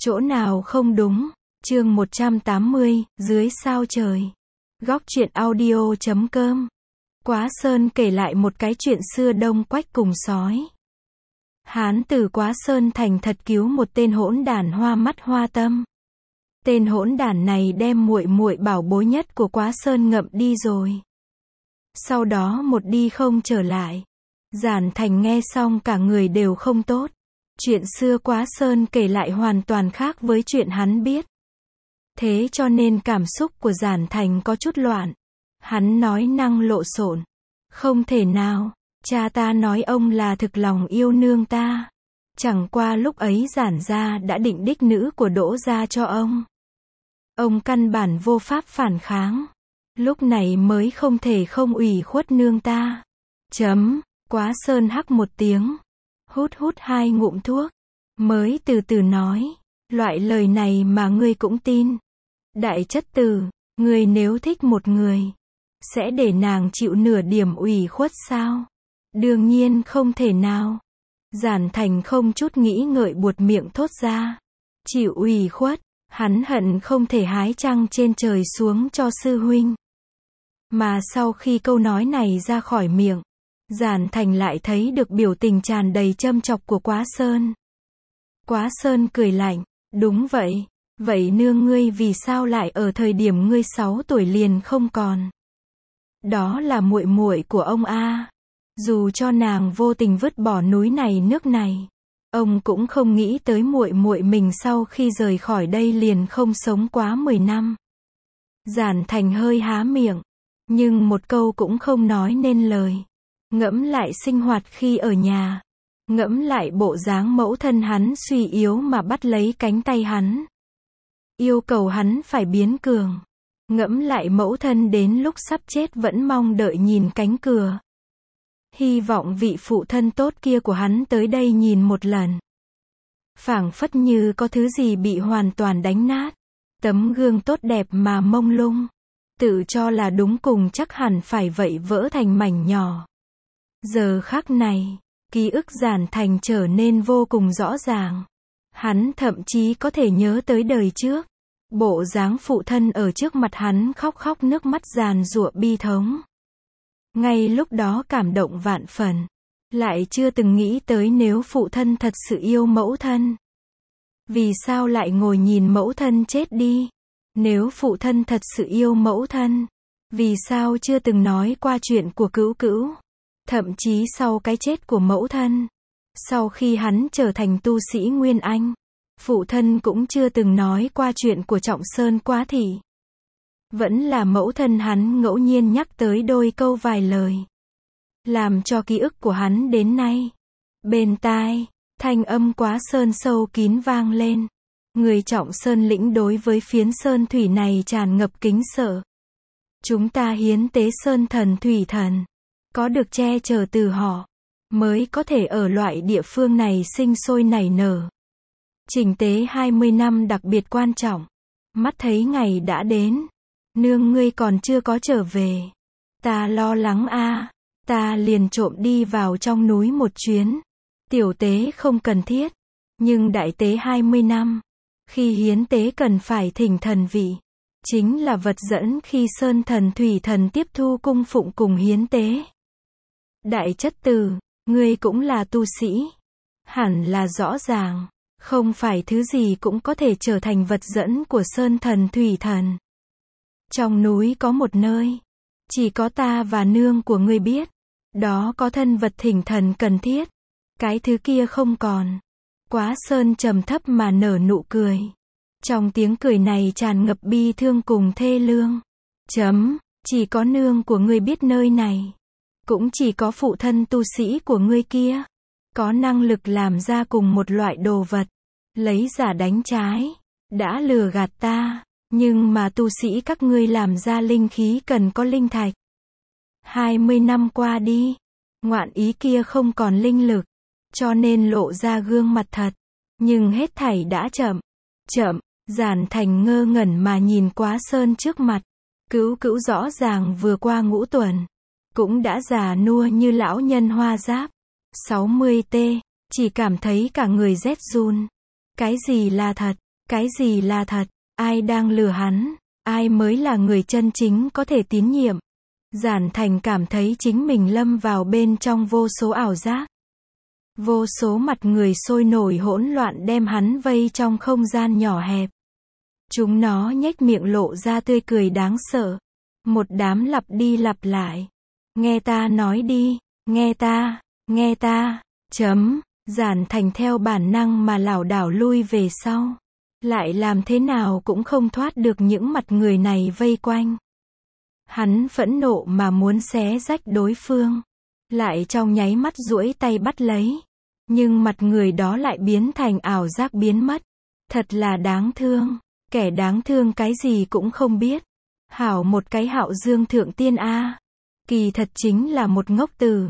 Chỗ nào không đúng? Chương 180, dưới sao trời. Góc truyện audio.com. Quá Sơn kể lại một cái chuyện xưa Đông Quách cùng sói. Hán tử Quá Sơn thành thật cứu một tên hỗn đản hoa mắt hoa tâm. Tên hỗn đản này đem muội muội bảo bối nhất của Quá Sơn ngậm đi rồi. Sau đó một đi không trở lại. Giản Thành nghe xong cả người đều không tốt. Chuyện xưa Quá Sơn kể lại hoàn toàn khác với chuyện hắn biết. Thế cho nên cảm xúc của Giản Thành có chút loạn. Hắn nói năng lộn xộn. Không thể nào, cha ta nói ông là thực lòng yêu nương ta. Chẳng qua lúc ấy Giản gia đã định đích nữ của Đỗ gia cho ông. Ông căn bản vô pháp phản kháng. Lúc này mới không thể không ủy khuất nương ta. Quá Sơn hắc một tiếng. Hút hai ngụm thuốc. Mới từ từ nói. Loại lời này mà ngươi cũng tin. Đại chất tử, ngươi nếu thích một người, sẽ để nàng chịu nửa điểm ủy khuất sao? Đương nhiên không thể nào. Giản Thành không chút nghĩ ngợi buột miệng thốt ra. Chịu ủy khuất, hắn hận không thể hái trăng trên trời xuống cho sư huynh. Mà sau khi câu nói này ra khỏi miệng, Giản Thành lại thấy được biểu tình tràn đầy châm chọc của Quá Sơn. Quá Sơn cười lạnh, đúng vậy, vậy nương ngươi vì sao lại ở thời điểm ngươi 6 tuổi liền không còn? Đó là muội muội của ông a. Dù cho nàng vô tình vứt bỏ núi này nước này, ông cũng không nghĩ tới muội muội mình sau khi rời khỏi đây liền không sống quá 10 năm. Giản Thành hơi há miệng, nhưng một câu cũng không nói nên lời. Ngẫm lại sinh hoạt khi ở nhà, ngẫm lại bộ dáng mẫu thân hắn suy yếu mà bắt lấy cánh tay hắn, yêu cầu hắn phải biến cường. Ngẫm lại mẫu thân đến lúc sắp chết vẫn mong đợi nhìn cánh cửa. Hy vọng vị phụ thân tốt kia của hắn tới đây nhìn một lần. Phảng phất như có thứ gì bị hoàn toàn đánh nát. Tấm gương tốt đẹp mà mông lung, tự cho là đúng cùng chắc hẳn phải vậy vỡ thành mảnh nhỏ. Giờ khắc này, ký ức Giản Thành trở nên vô cùng rõ ràng. Hắn thậm chí có thể nhớ tới đời trước. Bộ dáng phụ thân ở trước mặt hắn khóc nước mắt giàn giụa bi thống. Ngay lúc đó cảm động vạn phần. Lại chưa từng nghĩ tới nếu phụ thân thật sự yêu mẫu thân. Vì sao lại ngồi nhìn mẫu thân chết đi? Nếu phụ thân thật sự yêu mẫu thân, vì sao chưa từng nói qua chuyện của Cữu Cữu? Thậm chí sau cái chết của mẫu thân, sau khi hắn trở thành tu sĩ Nguyên Anh, phụ thân cũng chưa từng nói qua chuyện của Trọng Sơn Quá Thị. Vẫn là mẫu thân hắn ngẫu nhiên nhắc tới đôi câu vài lời, làm cho ký ức của hắn đến nay. Bên tai, thanh âm Quá Sơn sâu kín vang lên. Người Trọng Sơn lĩnh đối với phiến sơn thủy này tràn ngập kính sợ. Chúng ta hiến tế sơn thần thủy thần, có được che chở từ họ, mới có thể ở loại địa phương này sinh sôi nảy nở. Chỉnh tế 20 năm đặc biệt quan trọng. Mắt thấy ngày đã đến. Nương ngươi còn chưa có trở về. Ta lo lắng a. Ta liền trộm đi vào trong núi một chuyến. Tiểu tế không cần thiết. Nhưng đại tế 20 năm. Khi hiến tế cần phải thỉnh thần vị. Chính là vật dẫn khi sơn thần thủy thần tiếp thu cung phụng cùng hiến tế. Đại chất tử, ngươi cũng là tu sĩ. Hẳn là rõ ràng. Không phải thứ gì cũng có thể trở thành vật dẫn của sơn thần thủy thần. Trong núi có một nơi, chỉ có ta và nương của ngươi biết. Đó có thân vật thỉnh thần cần thiết. Cái thứ kia không còn. Quá Sơn trầm thấp mà nở nụ cười. Trong tiếng cười này tràn ngập bi thương cùng thê lương. Chỉ có nương của ngươi biết nơi này. Cũng chỉ có phụ thân tu sĩ của ngươi kia. Có năng lực làm ra cùng một loại đồ vật. Lấy giả đánh trái. Đã lừa gạt ta. Nhưng mà tu sĩ các ngươi làm ra linh khí cần có linh thạch. 20 năm qua đi. Ngoạn ý kia không còn linh lực. Cho nên lộ ra gương mặt thật. Nhưng hết thảy đã chậm. Giản Thành ngơ ngẩn mà nhìn Quá Sơn trước mặt. Cữu Cữu rõ ràng vừa qua ngũ tuần. Cũng đã già nua như lão nhân hoa giáp. 60 t. Chỉ cảm thấy cả người rét run. Cái gì là thật? Cái gì là thật? Ai đang lừa hắn? Ai mới là người chân chính có thể tín nhiệm? Giản Thành cảm thấy chính mình lâm vào bên trong vô số ảo giác. Vô số mặt người sôi nổi hỗn loạn đem hắn vây trong không gian nhỏ hẹp. Chúng nó nhếch miệng lộ ra tươi cười đáng sợ. Một đám lặp đi lặp lại. Nghe ta nói đi, nghe ta, chấm. Giản Thành theo bản năng mà lảo đảo lui về sau. Lại làm thế nào cũng không thoát được những mặt người này vây quanh. Hắn phẫn nộ mà muốn xé rách đối phương. Lại trong nháy mắt duỗi tay bắt lấy. Nhưng mặt người đó lại biến thành ảo giác biến mất. Thật là đáng thương. Kẻ đáng thương cái gì cũng không biết. Hảo một cái Hạo Dương thượng tiên a. Kỳ thật chính là một ngốc tử.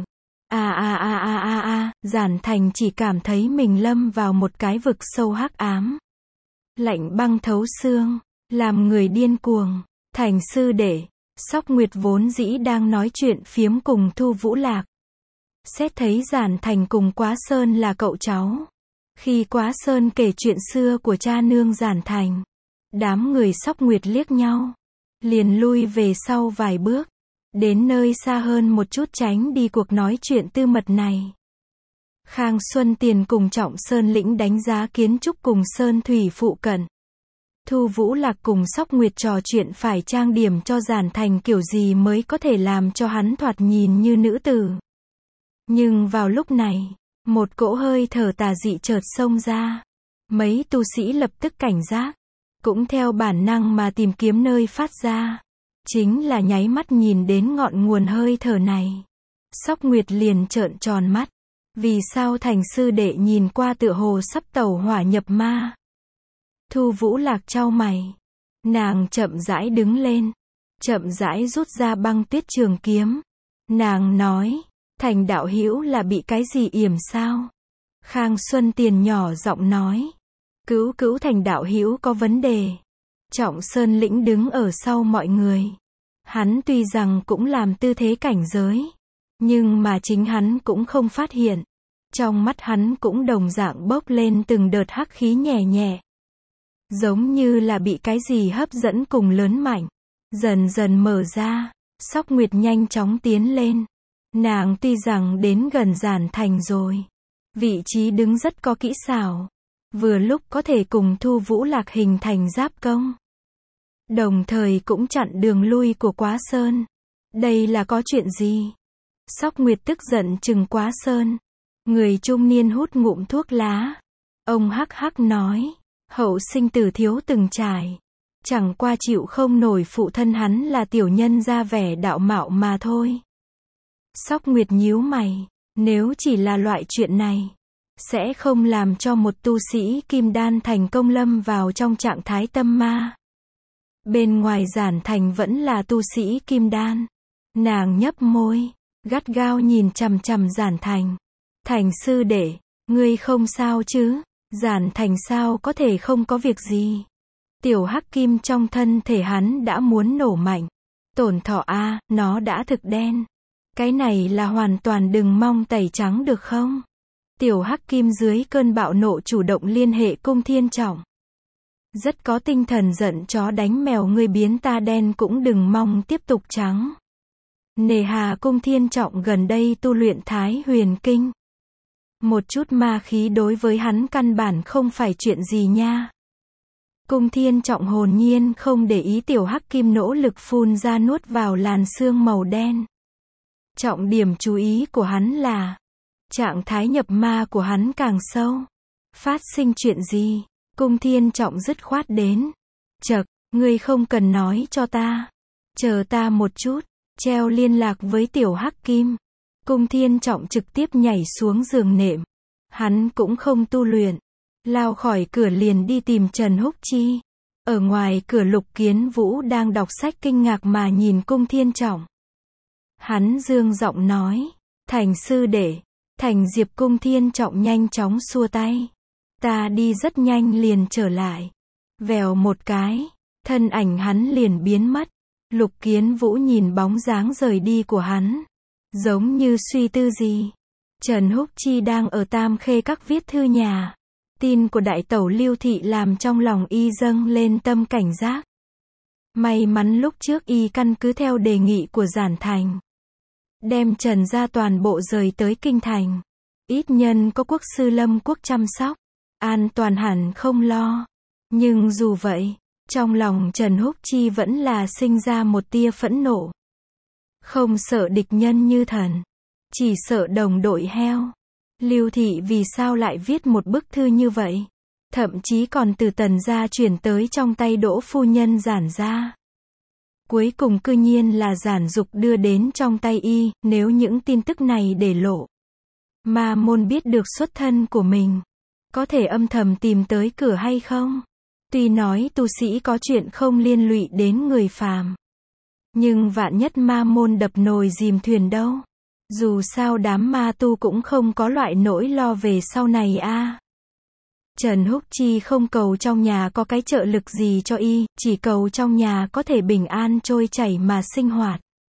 Giản Thành chỉ cảm thấy mình lâm vào một cái vực sâu hắc ám. Lạnh băng thấu xương, làm người điên cuồng. Thành sư đệ, Sóc Nguyệt vốn dĩ đang nói chuyện phiếm cùng Thu Vũ Lạc. Xét thấy Giản Thành cùng Quá Sơn là cậu cháu. Khi Quá Sơn kể chuyện xưa của cha nương Giản Thành, đám người Sóc Nguyệt liếc nhau, liền lui về sau vài bước, đến nơi xa hơn một chút tránh đi cuộc nói chuyện tư mật này. Khang Xuân Tiền cùng Trọng Sơn Lĩnh đánh giá kiến trúc cùng Sơn Thủy phụ cận. Thu Vũ Lạc cùng Sóc Nguyệt trò chuyện phải trang điểm cho Giản Thành kiểu gì mới có thể làm cho hắn thoạt nhìn như nữ tử. Nhưng vào lúc này, một cỗ hơi thở tà dị chợt xông ra. Mấy tu sĩ lập tức cảnh giác, cũng theo bản năng mà tìm kiếm nơi phát ra. Chính là nháy mắt nhìn đến ngọn nguồn hơi thở này. Sóc Nguyệt liền trợn tròn mắt. Vì sao Thành sư đệ nhìn qua tựa hồ sắp tẩu hỏa nhập ma? Thu Vũ Lạc chau mày. Nàng chậm rãi đứng lên. Chậm rãi rút ra băng tuyết trường kiếm. Nàng nói, Thành đạo hữu là bị cái gì yểm sao? Khang Xuân Tiền nhỏ giọng nói. Cứu Thành đạo hữu có vấn đề. Trọng Sơn Lĩnh đứng ở sau mọi người. Hắn tuy rằng cũng làm tư thế cảnh giới. Nhưng mà chính hắn cũng không phát hiện. Trong mắt hắn cũng đồng dạng bốc lên từng đợt hắc khí nhẹ nhẹ. Giống như là bị cái gì hấp dẫn cùng lớn mạnh. Dần dần mở ra. Sóc Nguyệt nhanh chóng tiến lên. Nàng tuy rằng đến gần Giản Thành rồi. Vị trí đứng rất có kỹ xảo. Vừa lúc có thể cùng Thu Vũ Lạc hình thành giáp công. Đồng thời cũng chặn đường lui của Quá Sơn. Đây là có chuyện gì? Sóc Nguyệt tức giận trừng Quá Sơn. Người trung niên hút ngụm thuốc lá. Ông hắc hắc nói. Hậu sinh tử thiếu từng trải. Chẳng qua chịu không nổi phụ thân hắn là tiểu nhân ra vẻ đạo mạo mà thôi. Sóc Nguyệt nhíu mày. Nếu chỉ là loại chuyện này, sẽ không làm cho một tu sĩ kim đan thành công lâm vào trong trạng thái tâm ma. Bên ngoài Giản Thành vẫn là tu sĩ kim đan. Nàng nhấp môi, gắt gao nhìn chằm chằm Giản Thành. Thành sư đệ, ngươi không sao chứ? Giản Thành sao có thể không có việc gì? Tiểu hắc kim trong thân thể hắn đã muốn nổ mạnh. Tổn thọ a, nó đã thực đen. Cái này là hoàn toàn đừng mong tẩy trắng được không? Tiểu hắc kim dưới cơn bạo nộ chủ động liên hệ Cung Thiên Trọng. Rất có tinh thần giận chó đánh mèo, ngươi biến ta đen cũng đừng mong tiếp tục trắng. Nề hà Cung Thiên Trọng gần đây tu luyện Thái Huyền Kinh. Một chút ma khí đối với hắn căn bản không phải chuyện gì nha. Cung Thiên Trọng hồn nhiên không để ý tiểu hắc kim nỗ lực phun ra nuốt vào làn sương màu đen. Trọng điểm chú ý của hắn là trạng thái nhập ma của hắn càng sâu. Phát sinh chuyện gì? Cung Thiên Trọng dứt khoát đến. Chậc, ngươi không cần nói cho ta. Chờ ta một chút. Treo liên lạc với tiểu hắc kim. Cung Thiên Trọng trực tiếp nhảy xuống giường nệm. Hắn cũng không tu luyện. Lao khỏi cửa liền đi tìm Trần Húc Chi. Ở ngoài cửa Lục Kiến Vũ đang đọc sách kinh ngạc mà nhìn Cung Thiên Trọng. Hắn dương giọng nói. Thành sư đệ. Thành Diệp. Cung Thiên Trọng nhanh chóng xua tay. Ta đi rất nhanh liền trở lại. Vèo một cái. Thân ảnh hắn liền biến mất. Lục Kiến Vũ nhìn bóng dáng rời đi của hắn. Giống như suy tư gì. Trần Húc Chi đang ở Tam Khê Các viết thư nhà. Tin của đại tẩu Lưu Thị làm trong lòng y dâng lên tâm cảnh giác. May mắn lúc trước y căn cứ theo đề nghị của Giản Thành, đem Trần gia toàn bộ rời tới kinh thành. Ít nhân có quốc sư Lâm Quốc chăm sóc, an toàn hẳn không lo. Nhưng dù vậy, trong lòng Trần Húc Chi vẫn là sinh ra một tia phẫn nộ. Không sợ địch nhân như thần, chỉ sợ đồng đội heo. Lưu Thị vì sao lại viết một bức thư như vậy? Thậm chí còn từ Tần gia chuyển tới trong tay Đỗ phu nhân Giản gia. Cuối cùng cư nhiên là Giản Dục đưa đến trong tay y. Nếu những tin tức này để lộ, Ma Môn biết được xuất thân của mình, có thể âm thầm tìm tới cửa hay không? Tuy nói tu sĩ có chuyện không liên lụy đến người phàm, nhưng vạn nhất Ma Môn đập nồi dìm thuyền đâu? Dù sao đám ma tu cũng không có loại nỗi lo về sau này a. Trần Húc Chi không cầu trong nhà có cái trợ lực gì cho y, chỉ cầu trong nhà có thể bình an trôi chảy mà sinh hoạt.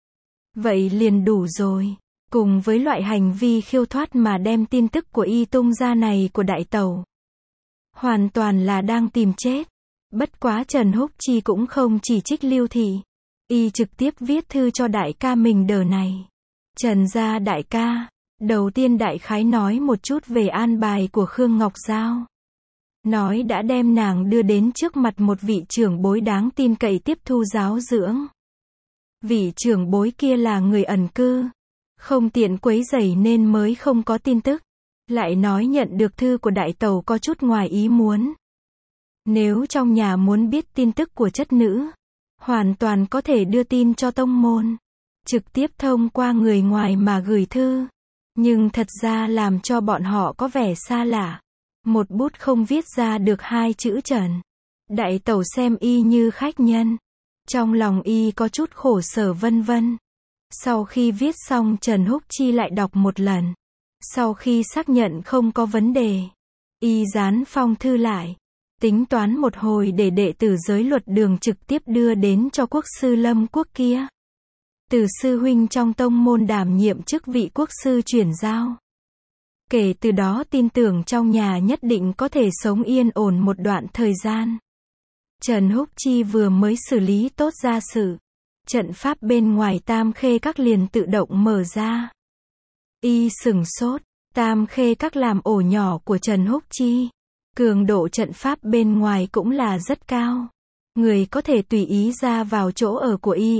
Vậy liền đủ rồi. Cùng với loại hành vi khiêu thoát mà đem tin tức của y tung ra này của đại tẩu, hoàn toàn là đang tìm chết. Bất quá Trần Húc Chi cũng không chỉ trích Lưu Thị, y trực tiếp viết thư cho đại ca mình đờ này. Trần gia đại ca, đầu tiên đại khái nói một chút về an bài của Khương Ngọc Giao. Nói đã đem nàng đưa đến trước mặt một vị trưởng bối đáng tin cậy tiếp thu giáo dưỡng. Vị trưởng bối kia là người ẩn cư, không tiện quấy rầy nên mới không có tin tức. Lại nói nhận được thư của đại tẩu có chút ngoài ý muốn. Nếu trong nhà muốn biết tin tức của chất nữ, hoàn toàn có thể đưa tin cho tông môn, trực tiếp thông qua người ngoài mà gửi thư. Nhưng thật ra làm cho bọn họ có vẻ xa lạ. Một bút không viết ra được hai chữ Trần. Đại tẩu xem y như khách nhân. Trong lòng y có chút khổ sở vân vân. Sau khi viết xong Trần Húc Chi lại đọc một lần. Sau khi xác nhận không có vấn đề, y dán phong thư lại. Tính toán một hồi để đệ tử giới luật đường trực tiếp đưa đến cho quốc sư Lâm Quốc kia. Từ sư huynh trong tông môn đảm nhiệm chức vị quốc sư chuyển giao. Kể từ đó tin tưởng trong nhà nhất định có thể sống yên ổn một đoạn thời gian. Trần Húc Chi vừa mới xử lý tốt gia sự, trận pháp bên ngoài Tam Khê Các liền tự động mở ra. Y sửng sốt, Tam Khê Các làm ổ nhỏ của Trần Húc Chi. Cường độ trận pháp bên ngoài cũng là rất cao. Người có thể tùy ý ra vào chỗ ở của y,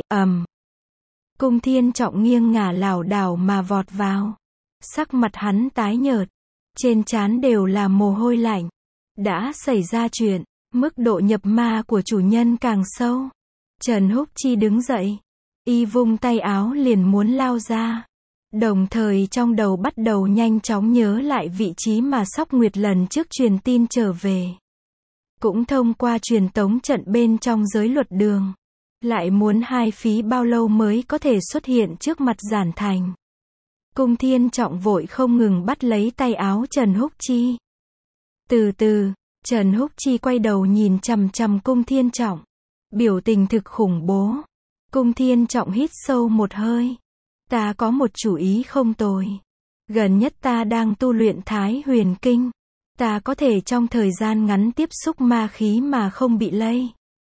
Cung Thiên Trọng nghiêng ngả lảo đảo mà vọt vào. Sắc mặt hắn tái nhợt, trên trán đều là mồ hôi lạnh. Đã xảy ra chuyện, mức độ nhập ma của chủ nhân càng sâu. Trần Húc Chi đứng dậy, y vung tay áo liền muốn lao ra. Đồng thời trong đầu bắt đầu nhanh chóng nhớ lại vị trí mà Sóc Nguyệt lần trước truyền tin trở về. Cũng thông qua truyền tống trận bên trong giới luật đường. Lại muốn hai phí bao lâu mới có thể xuất hiện trước mặt Giản Thành. Cung Thiên Trọng vội không ngừng bắt lấy tay áo Trần Húc Chi. Từ từ, Trần Húc Chi quay đầu nhìn chằm chằm Cung Thiên Trọng. Biểu tình thực khủng bố. Cung Thiên Trọng hít sâu một hơi. Ta có một chủ ý không tồi. Gần nhất ta đang tu luyện Thái Huyền Kinh. Ta có thể trong thời gian ngắn tiếp xúc ma khí mà không bị lây.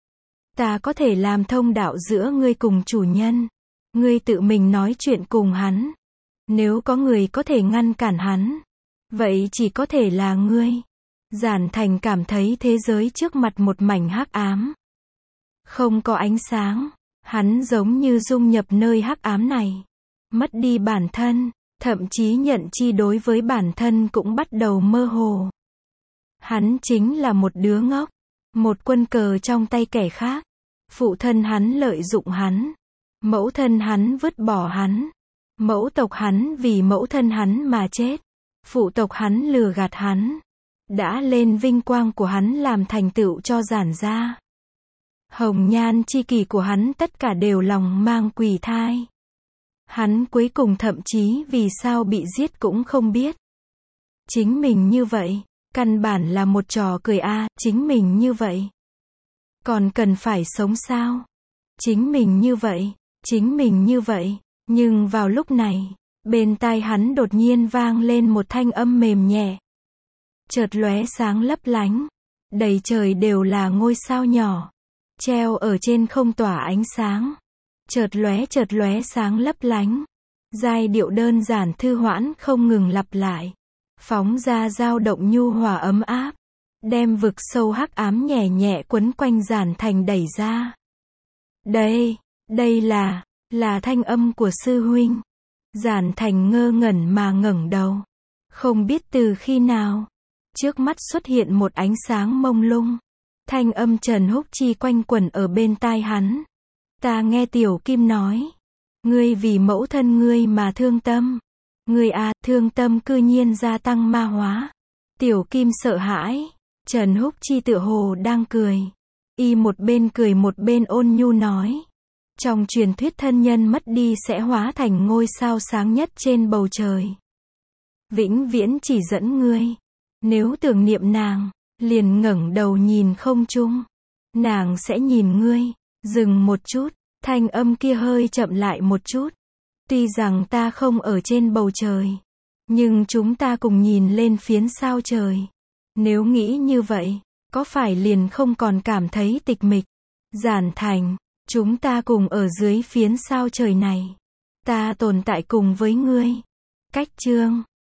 Ta có thể làm thông đạo giữa ngươi cùng chủ nhân. Ngươi tự mình nói chuyện cùng hắn. Nếu có người có thể ngăn cản hắn, vậy chỉ có thể là ngươi. Giản Thành cảm thấy thế giới trước mặt một mảnh hắc ám. Không có ánh sáng. Hắn giống như dung nhập nơi hắc ám này. Mất đi bản thân, thậm chí nhận chi đối với bản thân cũng bắt đầu mơ hồ. Hắn chính là một đứa ngốc. Một quân cờ trong tay kẻ khác. Phụ thân hắn lợi dụng hắn. Mẫu thân hắn vứt bỏ hắn. Mẫu tộc hắn vì mẫu thân hắn mà chết. Phụ tộc hắn lừa gạt hắn. Đã lên vinh quang của hắn làm thành tựu cho Giản gia. Hồng nhan chi kỷ của hắn tất cả đều lòng mang quỷ thai. Hắn cuối cùng thậm chí vì sao bị giết cũng không biết. Chính mình như vậy, căn bản là một trò cười chính mình như vậy. Còn cần phải sống sao? Chính mình như vậy. Nhưng vào lúc này, bên tai hắn đột nhiên vang lên một thanh âm mềm nhẹ. chợt lóe sáng lấp lánh. Đầy trời đều là ngôi sao nhỏ, treo ở trên không tỏa ánh sáng. Chợt lóe sáng lấp lánh. Giai điệu đơn giản thư hoãn không ngừng lặp lại. Phóng ra dao động nhu hòa ấm áp. Đem vực sâu hắc ám nhẹ nhẹ quấn quanh Giản Thành đẩy ra. Đây là thanh âm của sư huynh. Giản Thành ngơ ngẩn mà ngẩng đầu. Không biết từ khi nào, trước mắt xuất hiện một ánh sáng mông lung. Thanh âm Trần Húc Chi quanh quẩn ở bên tai hắn. Ta nghe Tiểu Kim nói, ngươi vì mẫu thân ngươi mà thương tâm. Ngươi thương tâm cư nhiên gia tăng ma hóa. Tiểu Kim sợ hãi. Trần Húc Chi tựa hồ đang cười. Y một bên cười một bên ôn nhu nói. Trong truyền thuyết thân nhân mất đi sẽ hóa thành ngôi sao sáng nhất trên bầu trời. Vĩnh viễn chỉ dẫn ngươi. Nếu tưởng niệm nàng, liền ngẩng đầu nhìn không trung. Nàng sẽ nhìn ngươi. Dừng một chút, thanh âm kia hơi chậm lại một chút. Tuy rằng ta không ở trên bầu trời, nhưng chúng ta cùng nhìn lên phiến sao trời. Nếu nghĩ như vậy, có phải liền không còn cảm thấy tịch mịch? Giản Thành, chúng ta cùng ở dưới phiến sao trời này. Ta tồn tại cùng với ngươi. Cách chương